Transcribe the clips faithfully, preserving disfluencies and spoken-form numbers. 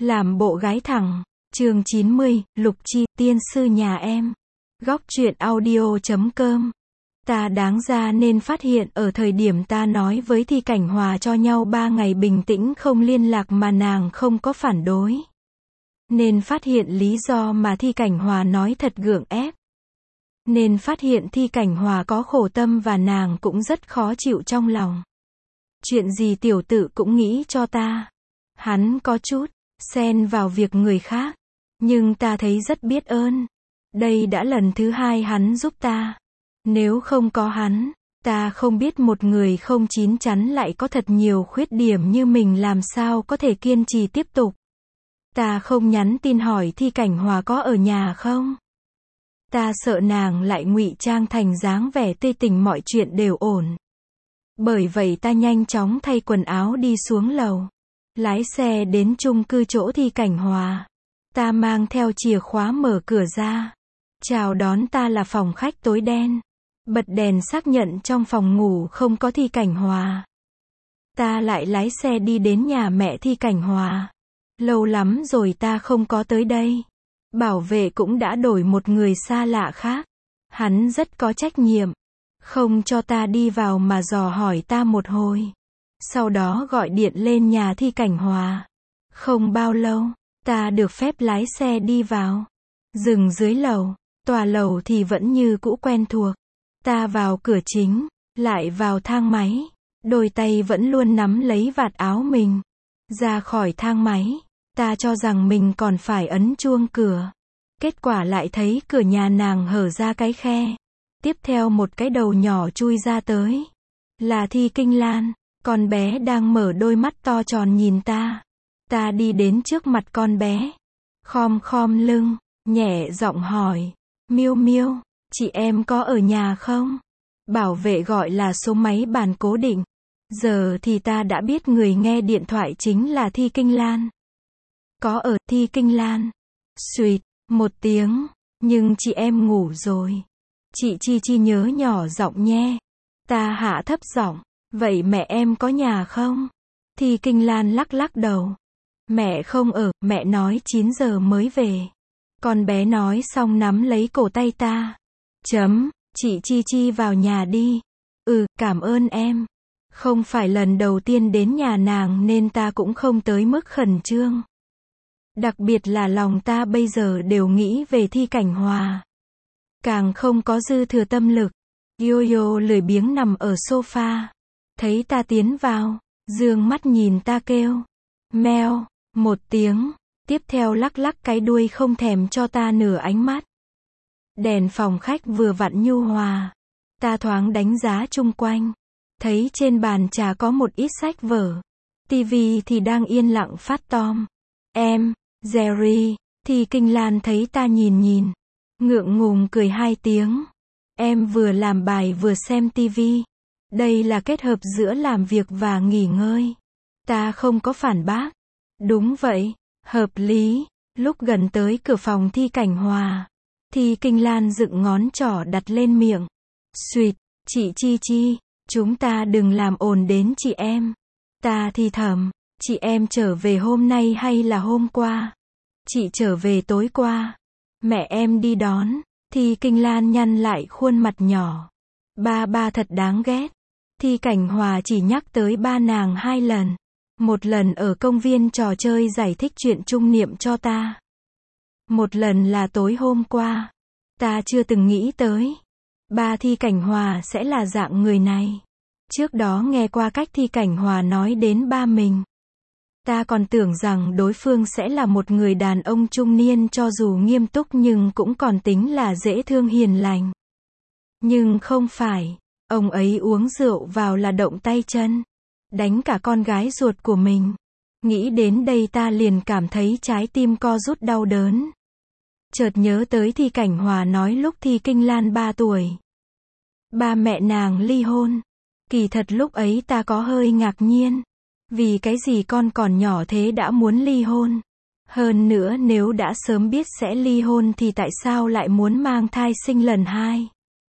Làm bộ gái thẳng. Chương chín mươi, Lục Chi, tiên sư nhà em. Góc truyện audio chấm com. Ta đáng ra nên phát hiện ở thời điểm ta nói với Thi Cảnh Hòa cho nhau ba ngày bình tĩnh không liên lạc mà nàng không có phản đối. Nên phát hiện lý do mà Thi Cảnh Hòa nói thật gượng ép. Nên phát hiện Thi Cảnh Hòa có khổ tâm và nàng cũng rất khó chịu trong lòng. Chuyện gì tiểu tử cũng nghĩ cho ta. Hắn có chút xen vào việc người khác, nhưng ta thấy rất biết ơn. Đây đã lần thứ hai hắn giúp ta. Nếu không có hắn, ta không biết một người không chín chắn lại có thật nhiều khuyết điểm như mình làm sao có thể kiên trì tiếp tục. Ta không nhắn tin hỏi Thi Cảnh Hòa có ở nhà không. Ta sợ nàng lại ngụy trang thành dáng vẻ tươi tỉnh mọi chuyện đều ổn. Bởi vậy ta nhanh chóng thay quần áo đi xuống lầu. Lái xe đến chung cư chỗ Thi Cảnh Hòa. Ta mang theo chìa khóa mở cửa ra. Chào đón ta là phòng khách tối đen. Bật đèn xác nhận trong phòng ngủ không có Thi Cảnh Hòa. Ta lại lái xe đi đến nhà mẹ Thi Cảnh Hòa. Lâu lắm rồi ta không có tới đây. Bảo vệ cũng đã đổi một người xa lạ khác. Hắn rất có trách nhiệm. Không cho ta đi vào mà dò hỏi ta một hồi. Sau đó gọi điện lên nhà Thi Cảnh Hòa. Không bao lâu, ta được phép lái xe đi vào. Dừng dưới lầu. Tòa lầu thì vẫn như cũ quen thuộc. Ta vào cửa chính, lại vào thang máy. Đôi tay vẫn luôn nắm lấy vạt áo mình. Ra khỏi thang máy, ta cho rằng mình còn phải ấn chuông cửa. Kết quả lại thấy cửa nhà nàng hở ra cái khe. Tiếp theo một cái đầu nhỏ chui ra tới. Là Thi Kinh Lan. Con bé đang mở đôi mắt to tròn nhìn ta. Ta đi đến trước mặt con bé. Khom khom lưng, nhẹ giọng hỏi. Miêu Miêu, chị em có ở nhà không? Bảo vệ gọi là số máy bàn cố định. Giờ thì ta đã biết người nghe điện thoại chính là Thi Kinh Lan. Có ở, Thi Kinh Lan. Xuyệt, một tiếng. Nhưng chị em ngủ rồi. Chị Chi Chi nhớ nhỏ giọng nhé. Ta hạ thấp giọng. Vậy mẹ em có nhà không? Thi Kinh Lan lắc lắc đầu. Mẹ không ở, mẹ nói chín giờ mới về. Con bé nói xong nắm lấy cổ tay ta. Chấm, chị Chi Chi vào nhà đi. Ừ, cảm ơn em. Không phải lần đầu tiên đến nhà nàng nên ta cũng không tới mức khẩn trương. Đặc biệt là lòng ta bây giờ đều nghĩ về Thi Cảnh Hòa. Càng không có dư thừa tâm lực. Yo-yo lười biếng nằm ở sofa. Thấy ta tiến vào, dương mắt nhìn ta kêu. Meo, một tiếng. Tiếp theo lắc lắc cái đuôi không thèm cho ta nửa ánh mắt. Đèn phòng khách vừa vặn nhu hòa. Ta thoáng đánh giá chung quanh. Thấy trên bàn trà có một ít sách vở. Tivi thì đang yên lặng phát tom. Em, Jerry. Thì Kinh Lan thấy ta nhìn nhìn. Ngượng ngùng cười hai tiếng. Em vừa làm bài vừa xem tivi. Đây là kết hợp giữa làm việc và nghỉ ngơi. Ta không có phản bác. Đúng vậy. Hợp lý. Lúc gần tới cửa phòng Thi Cảnh Hòa. Thì Kinh Lan dựng ngón trỏ đặt lên miệng. Xuyệt, chị Chi Chi. Chúng ta đừng làm ồn đến chị em. Ta thì thầm. Chị em trở về hôm nay hay là hôm qua? Chị trở về tối qua. Mẹ em đi đón. Thì Kinh Lan nhăn lại khuôn mặt nhỏ. Ba ba thật đáng ghét. Thi Cảnh Hòa chỉ nhắc tới ba nàng hai lần. Một lần ở công viên trò chơi giải thích chuyện trung niệm cho ta. Một lần là tối hôm qua. Ta chưa từng nghĩ tới. Ba Thi Cảnh Hòa sẽ là dạng người này. Trước đó nghe qua cách Thi Cảnh Hòa nói đến ba mình. Ta còn tưởng rằng đối phương sẽ là một người đàn ông trung niên cho dù nghiêm túc nhưng cũng còn tính là dễ thương hiền lành. Nhưng không phải. Ông ấy uống rượu vào là động tay chân. Đánh cả con gái ruột của mình. Nghĩ đến đây ta liền cảm thấy trái tim co rút đau đớn. Chợt nhớ tới Thi Cảnh Hòa nói lúc Thi Kinh Lan ba tuổi. Ba mẹ nàng ly hôn. Kỳ thật lúc ấy ta có hơi ngạc nhiên. Vì cái gì con còn nhỏ thế đã muốn ly hôn. Hơn nữa nếu đã sớm biết sẽ ly hôn thì tại sao lại muốn mang thai sinh lần hai.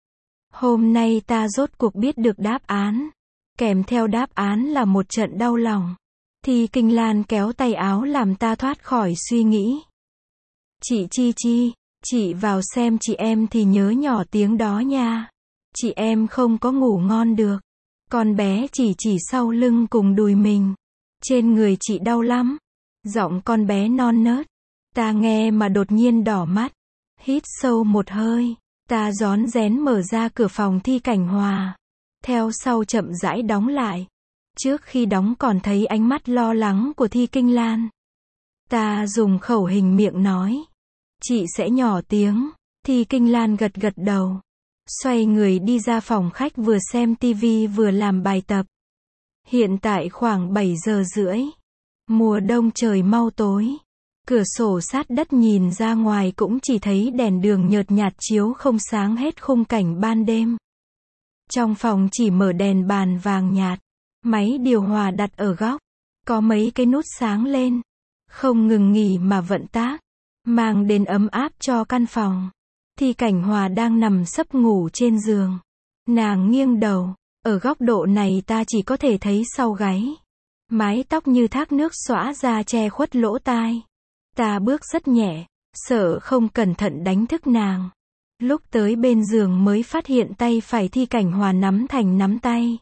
Hôm nay ta rốt cuộc biết được đáp án. Kèm theo đáp án là một trận đau lòng. Thi Kinh Lan kéo tay áo làm ta thoát khỏi suy nghĩ. Chị Chi Chi, chị vào xem chị em thì nhớ nhỏ tiếng đó nha. Chị em không có ngủ ngon được. Con bé chỉ chỉ sau lưng cùng đùi mình. Trên người chị đau lắm. Giọng con bé non nớt. Ta nghe mà đột nhiên đỏ mắt. Hít sâu một hơi. Ta rón rén mở ra cửa phòng Thi Cảnh Hòa. Theo sau chậm rãi đóng lại. Trước khi đóng còn thấy ánh mắt lo lắng của Thi Kinh Lan. Ta dùng khẩu hình miệng nói. Chị sẽ nhỏ tiếng. Thi Kinh Lan gật gật đầu. Xoay người đi ra phòng khách vừa xem tivi vừa làm bài tập. Hiện tại khoảng bảy giờ rưỡi. Mùa đông trời mau tối. Cửa sổ sát đất nhìn ra ngoài cũng chỉ thấy đèn đường nhợt nhạt chiếu không sáng hết khung cảnh ban đêm. Trong phòng chỉ mở đèn bàn vàng nhạt. Máy điều hòa đặt ở góc. Có mấy cái nút sáng lên. Không ngừng nghỉ mà vận tác. Mang đến ấm áp cho căn phòng. Thi Cảnh Hòa đang nằm sấp ngủ trên giường. Nàng nghiêng đầu. Ở góc độ này ta chỉ có thể thấy sau gáy. Mái tóc như thác nước xõa ra che khuất lỗ tai. Ta bước rất nhẹ. Sợ không cẩn thận đánh thức nàng. Lúc tới bên giường mới phát hiện tay phải Thi Cảnh Hòa nắm thành nắm tay.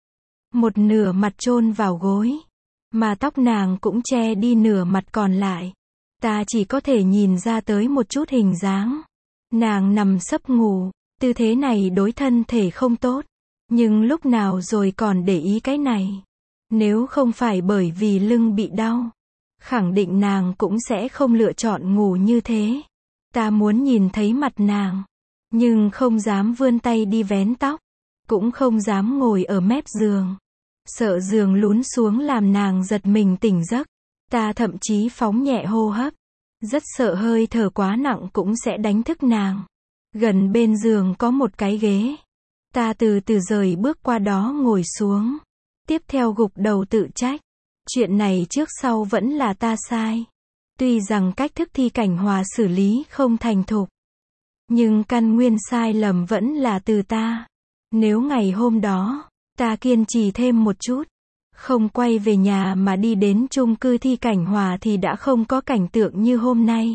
Một nửa mặt chôn vào gối. Mà tóc nàng cũng che đi nửa mặt còn lại. Ta chỉ có thể nhìn ra tới một chút hình dáng. Nàng nằm sấp ngủ. Tư thế này đối thân thể không tốt. Nhưng lúc nào rồi còn để ý cái này. Nếu không phải bởi vì lưng bị đau. Khẳng định nàng cũng sẽ không lựa chọn ngủ như thế. Ta muốn nhìn thấy mặt nàng. Nhưng không dám vươn tay đi vén tóc. Cũng không dám ngồi ở mép giường. Sợ giường lún xuống làm nàng giật mình tỉnh giấc. Ta thậm chí phóng nhẹ hô hấp. Rất sợ hơi thở quá nặng cũng sẽ đánh thức nàng. Gần bên giường có một cái ghế. Ta từ từ rời bước qua đó ngồi xuống. Tiếp theo gục đầu tự trách. Chuyện này trước sau vẫn là ta sai. Tuy rằng cách thức Thi Cảnh Hòa xử lý không thành thục. Nhưng căn nguyên sai lầm vẫn là từ ta. Nếu ngày hôm đó, ta kiên trì thêm một chút. Không quay về nhà mà đi đến chung cư Thi Cảnh Hòa thì đã không có cảnh tượng như hôm nay.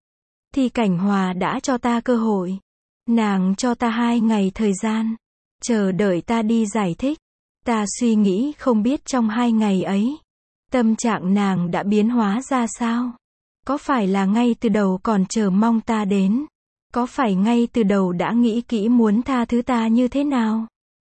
Thi Cảnh Hòa đã cho ta cơ hội. Nàng cho ta hai ngày thời gian. Chờ đợi ta đi giải thích. Ta suy nghĩ không biết trong hai ngày ấy. Tâm trạng nàng đã biến hóa ra sao? Có phải là ngay từ đầu còn chờ mong ta đến? Có phải ngay từ đầu đã nghĩ kỹ muốn tha thứ ta như thế nào?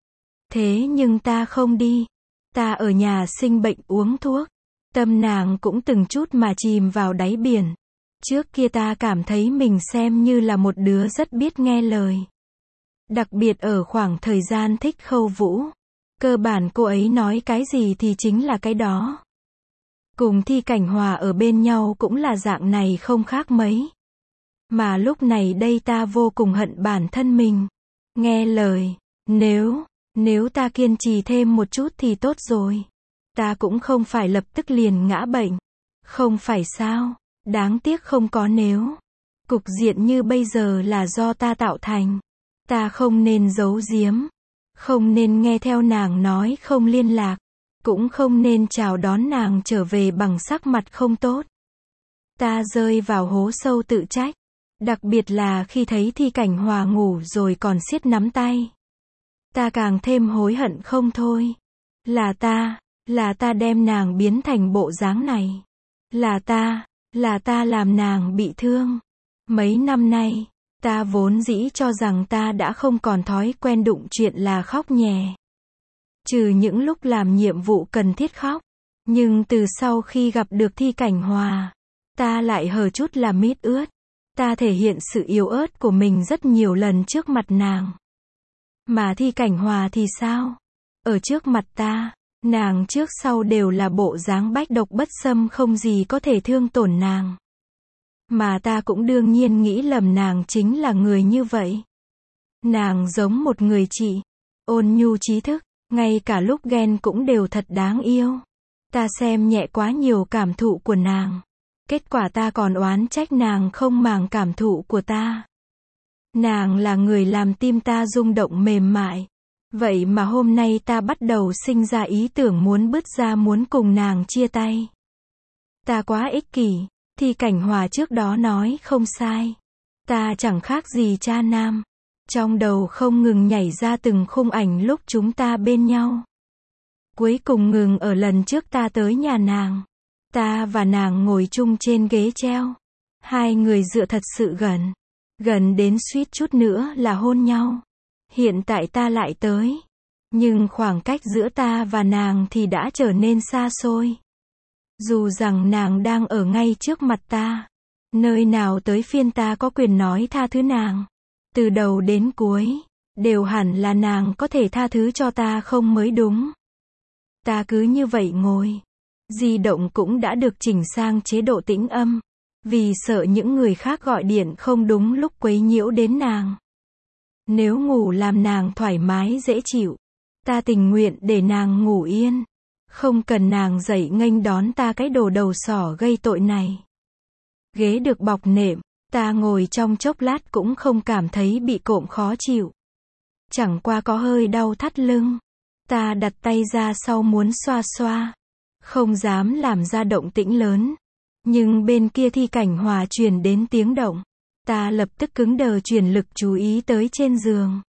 Thế nhưng ta không đi. Ta ở nhà sinh bệnh uống thuốc. Tâm nàng cũng từng chút mà chìm vào đáy biển. Trước kia ta cảm thấy mình xem như là một đứa rất biết nghe lời. Đặc biệt ở khoảng thời gian thích Khâu Vũ. Cơ bản cô ấy nói cái gì thì chính là cái đó. Cùng Thi Cảnh Hòa ở bên nhau cũng là dạng này không khác mấy. Mà lúc này đây ta vô cùng hận bản thân mình. Nghe lời. Nếu, nếu ta kiên trì thêm một chút thì tốt rồi. Ta cũng không phải lập tức liền ngã bệnh. Không phải sao. Đáng tiếc không có nếu. Cục diện như bây giờ là do ta tạo thành. Ta không nên giấu giếm. Không nên nghe theo nàng nói không liên lạc. Cũng không nên chào đón nàng trở về bằng sắc mặt không tốt. Ta rơi vào hố sâu tự trách. Đặc biệt là khi thấy Thi Cảnh Hòa ngủ rồi còn siết nắm tay. Ta càng thêm hối hận không thôi. Là ta, là ta đem nàng biến thành bộ dáng này. Là ta, là ta làm nàng bị thương. Mấy năm nay, ta vốn dĩ cho rằng ta đã không còn thói quen đụng chuyện là khóc nhè. Trừ những lúc làm nhiệm vụ cần thiết khóc. Nhưng từ sau khi gặp được Thi Cảnh Hòa, ta lại hở chút là mít ướt. Ta thể hiện sự yếu ớt của mình rất nhiều lần trước mặt nàng. Mà Thi Cảnh Hòa thì sao? Ở trước mặt ta, nàng trước sau đều là bộ dáng bách độc bất xâm không gì có thể thương tổn nàng. Mà ta cũng đương nhiên nghĩ lầm nàng chính là người như vậy. Nàng giống một người chị, ôn nhu trí thức, ngay cả lúc ghen cũng đều thật đáng yêu. Ta xem nhẹ quá nhiều cảm thụ của nàng. Kết quả ta còn oán trách nàng không màng cảm thụ của ta. Nàng là người làm tim ta rung động mềm mại. Vậy mà hôm nay ta bắt đầu sinh ra ý tưởng muốn bứt ra, muốn cùng nàng chia tay. Ta quá ích kỷ, Thi Cảnh Hòa trước đó nói không sai. Ta chẳng khác gì cha nam. Trong đầu không ngừng nhảy ra từng khung ảnh lúc chúng ta bên nhau. Cuối cùng ngừng ở lần trước ta tới nhà nàng. Ta và nàng ngồi chung trên ghế treo. Hai người dựa thật sự gần. Gần đến suýt chút nữa là hôn nhau. Hiện tại ta lại tới. Nhưng khoảng cách giữa ta và nàng thì đã trở nên xa xôi. Dù rằng nàng đang ở ngay trước mặt ta. Nơi nào tới phiên ta có quyền nói tha thứ nàng. Từ đầu đến cuối, đều hẳn là nàng có thể tha thứ cho ta không mới đúng. Ta cứ như vậy ngồi. Di động cũng đã được chỉnh sang chế độ tĩnh âm. Vì sợ những người khác gọi điện không đúng lúc quấy nhiễu đến nàng. Nếu ngủ làm nàng thoải mái dễ chịu, ta tình nguyện để nàng ngủ yên. Không cần nàng dậy nghênh đón ta cái đồ đầu sỏ gây tội này. Ghế được bọc nệm, ta ngồi trong chốc lát cũng không cảm thấy bị cộm khó chịu. Chẳng qua có hơi đau thắt lưng. Ta đặt tay ra sau muốn xoa xoa. Không dám làm ra động tĩnh lớn. Nhưng bên kia Thi Cảnh Hòa truyền đến tiếng động. Ta lập tức cứng đờ, chuyển lực chú ý tới trên giường.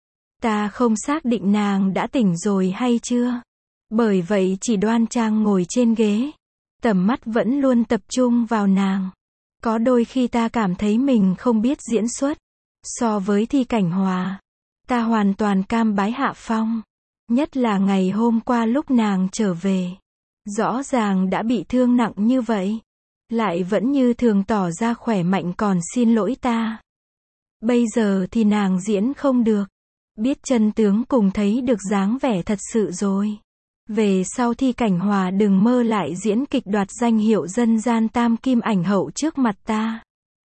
Ta không xác định nàng đã tỉnh rồi hay chưa. Bởi vậy chỉ đoan trang ngồi trên ghế. Tầm mắt vẫn luôn tập trung vào nàng. Có đôi khi ta cảm thấy mình không biết diễn xuất. So với Thi Cảnh Hòa, ta hoàn toàn cam bái hạ phong. Nhất là ngày hôm qua lúc nàng trở về. Rõ ràng đã bị thương nặng như vậy. Lại vẫn như thường tỏ ra khỏe mạnh còn xin lỗi ta. Bây giờ thì nàng diễn không được. Biết chân tướng cùng thấy được dáng vẻ thật sự rồi. Về sau Thi Cảnh Hòa đừng mơ lại diễn kịch đoạt danh hiệu dân gian tam kim ảnh hậu trước mặt ta.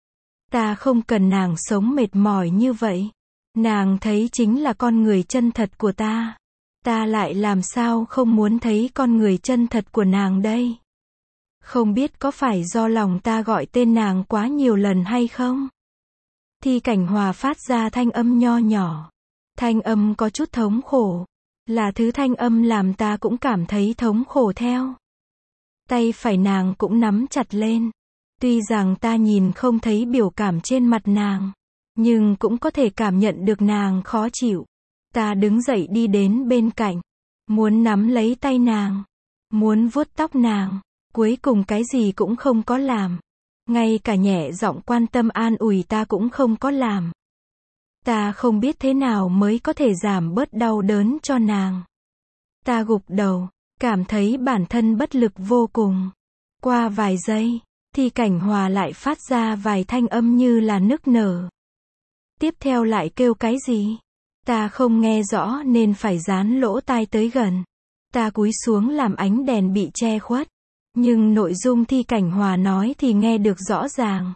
Ta không cần nàng sống mệt mỏi như vậy. Nàng thấy chính là con người chân thật của ta. Ta lại làm sao không muốn thấy con người chân thật của nàng đây. Không biết có phải do lòng ta gọi tên nàng quá nhiều lần hay không? Thi Cảnh Hòa phát ra thanh âm nho nhỏ. Thanh âm có chút thống khổ. Là thứ thanh âm làm ta cũng cảm thấy thống khổ theo. Tay phải nàng cũng nắm chặt lên. Tuy rằng ta nhìn không thấy biểu cảm trên mặt nàng. Nhưng cũng có thể cảm nhận được nàng khó chịu. Ta đứng dậy đi đến bên cạnh. Muốn nắm lấy tay nàng. Muốn vuốt tóc nàng. Cuối cùng cái gì cũng không có làm. Ngay cả nhẹ giọng quan tâm an ủi ta cũng không có làm. Ta không biết thế nào mới có thể giảm bớt đau đớn cho nàng. Ta gục đầu, cảm thấy bản thân bất lực vô cùng. Qua vài giây, Thi Cảnh Hòa lại phát ra vài thanh âm như là nức nở. Tiếp theo lại kêu cái gì? Ta không nghe rõ nên phải dán lỗ tai tới gần. Ta cúi xuống làm ánh đèn bị che khuất. Nhưng nội dung Thi Cảnh Hòa nói thì nghe được rõ ràng.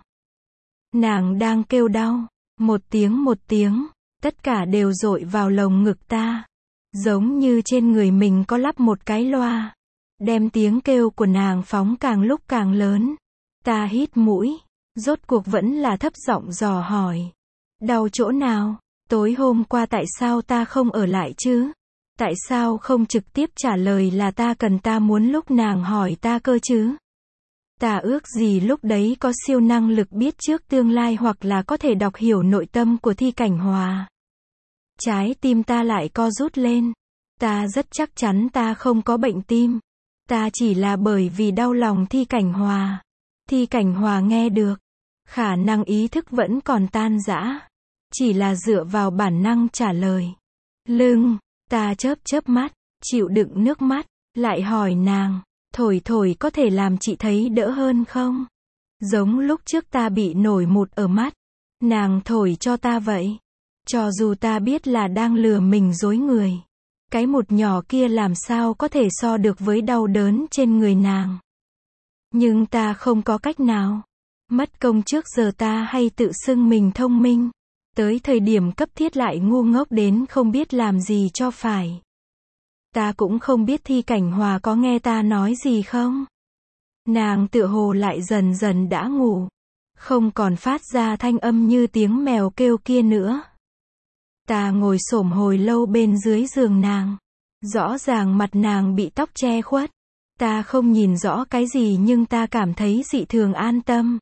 Nàng đang kêu đau. Một tiếng một tiếng. Tất cả đều dội vào lồng ngực ta. Giống như trên người mình có lắp một cái loa. Đem tiếng kêu của nàng phóng càng lúc càng lớn. Ta hít mũi. Rốt cuộc vẫn là thấp giọng dò hỏi. Đau chỗ nào? Tối hôm qua tại sao ta không ở lại chứ? Tại sao không trực tiếp trả lời là ta cần ta muốn lúc nàng hỏi ta cơ chứ? Ta ước gì lúc đấy có siêu năng lực biết trước tương lai hoặc là có thể đọc hiểu nội tâm của Thi Cảnh Hòa. Trái tim ta lại co rút lên. Ta rất chắc chắn ta không có bệnh tim. Ta chỉ là bởi vì đau lòng Thi Cảnh Hòa. Thi Cảnh Hòa nghe được. Khả năng ý thức vẫn còn tan rã. Chỉ là dựa vào bản năng trả lời. Lưng. Ta chớp chớp mắt, chịu đựng nước mắt, lại hỏi nàng, thổi thổi có thể làm chị thấy đỡ hơn không? Giống lúc trước ta bị nổi mụn ở mắt, nàng thổi cho ta vậy. Cho dù ta biết là đang lừa mình dối người, cái mụn nhỏ kia làm sao có thể so được với đau đớn trên người nàng. Nhưng ta không có cách nào. Mất công trước giờ ta hay tự xưng mình thông minh. Tới thời điểm cấp thiết lại ngu ngốc đến không biết làm gì cho phải. Ta cũng không biết Thi Cảnh Hòa có nghe ta nói gì không. Nàng tựa hồ lại dần dần đã ngủ. Không còn phát ra thanh âm như tiếng mèo kêu kia nữa. Ta ngồi xổm hồi lâu bên dưới giường nàng. Rõ ràng mặt nàng bị tóc che khuất. Ta không nhìn rõ cái gì nhưng ta cảm thấy dị thường an tâm.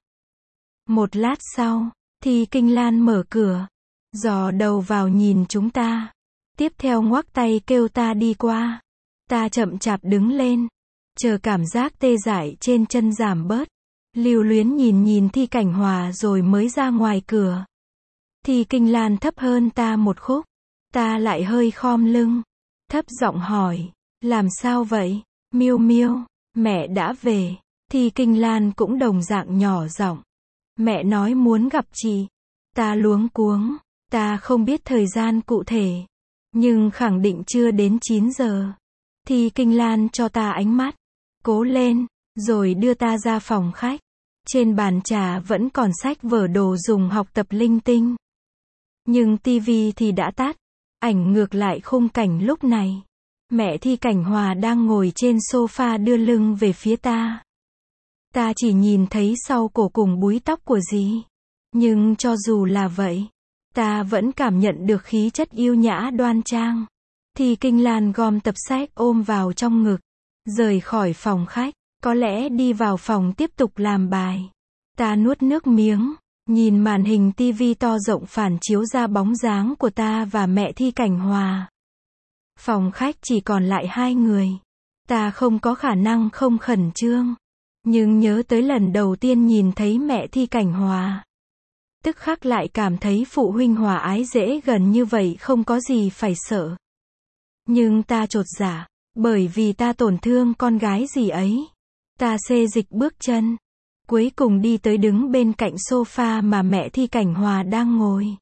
Một lát sau, thì Kinh Lan mở cửa, dò đầu vào nhìn chúng ta. Tiếp theo ngoắc tay kêu ta đi qua. Ta chậm chạp đứng lên, chờ cảm giác tê dại trên chân giảm bớt. Lưu luyến nhìn nhìn Thi Cảnh Hòa rồi mới ra ngoài cửa. Thì Kinh Lan thấp hơn ta một khúc. Ta lại hơi khom lưng, thấp giọng hỏi, làm sao vậy? Miêu Miêu, mẹ đã về. Thì Kinh Lan cũng đồng dạng nhỏ giọng. Mẹ nói muốn gặp chị. Ta luống cuống, ta không biết thời gian cụ thể, nhưng khẳng định chưa đến chín giờ. Thì Kinh Lan cho ta ánh mắt, cố lên, rồi đưa ta ra phòng khách. Trên bàn trà vẫn còn sách vở đồ dùng học tập linh tinh. Nhưng tivi thì đã tắt, ảnh ngược lại khung cảnh lúc này. Mẹ Thi Cảnh Hòa đang ngồi trên sofa đưa lưng về phía ta. Ta chỉ nhìn thấy sau cổ cùng búi tóc của dì. Nhưng cho dù là vậy, ta vẫn cảm nhận được khí chất yêu nhã đoan trang. Thì Kinh Lan gom tập sách ôm vào trong ngực, rời khỏi phòng khách, có lẽ đi vào phòng tiếp tục làm bài. Ta nuốt nước miếng, nhìn màn hình tivi to rộng phản chiếu ra bóng dáng của ta và mẹ Thi Cảnh Hòa. Phòng khách chỉ còn lại hai người. Ta không có khả năng không khẩn trương. Nhưng nhớ tới lần đầu tiên nhìn thấy mẹ Thi Cảnh Hòa, tức khắc lại cảm thấy phụ huynh hòa ái dễ gần như vậy không có gì phải sợ. Nhưng ta chột dạ, bởi vì ta tổn thương con gái gì ấy. Ta xê dịch bước chân, cuối cùng đi tới đứng bên cạnh sofa mà mẹ Thi Cảnh Hòa đang ngồi.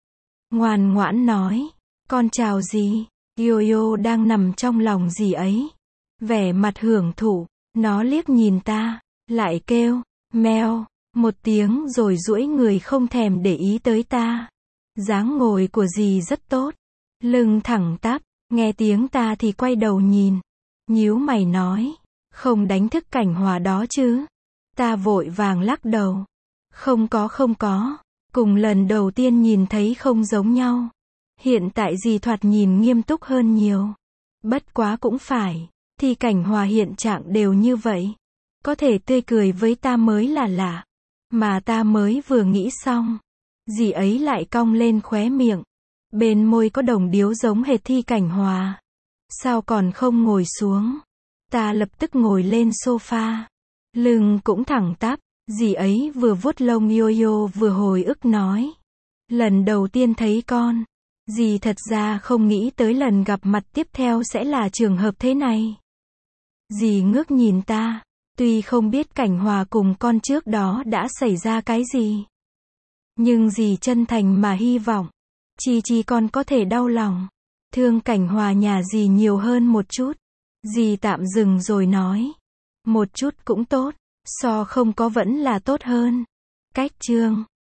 Ngoan ngoãn nói, con chào dì. Yo-yo đang nằm trong lòng dì ấy, vẻ mặt hưởng thụ. Nó liếc nhìn ta, lại kêu, meo, một tiếng rồi duỗi người không thèm để ý tới ta. Dáng ngồi của dì rất tốt, lưng thẳng tắp, nghe tiếng ta thì quay đầu nhìn. Nhíu mày nói, không đánh thức Cảnh Hòa đó chứ? Ta vội vàng lắc đầu. Không có không có, cùng lần đầu tiên nhìn thấy không giống nhau. Hiện tại dì thoạt nhìn nghiêm túc hơn nhiều. Bất quá cũng phải, Thì Cảnh Hòa hiện trạng đều như vậy. Có thể tươi cười với ta mới là lạ. Mà ta mới vừa nghĩ xong, dì ấy lại cong lên khóe miệng. Bên môi có đồng điếu giống hệt Thi Cảnh Hòa. Sao còn không ngồi xuống? Ta lập tức ngồi lên sofa. Lưng cũng thẳng tắp. Dì ấy vừa vuốt lông yo-yo vừa hồi ức nói. Lần đầu tiên thấy con, dì thật ra không nghĩ tới lần gặp mặt tiếp theo sẽ là trường hợp thế này. Dì ngước nhìn ta, tuy không biết Cảnh Hòa cùng con trước đó đã xảy ra cái gì, nhưng dì chân thành mà hy vọng Chi Chi con có thể đau lòng, thương Cảnh Hòa nhà dì nhiều hơn một chút. Dì tạm dừng rồi nói, một chút cũng tốt, so không có vẫn là tốt hơn. Cách chương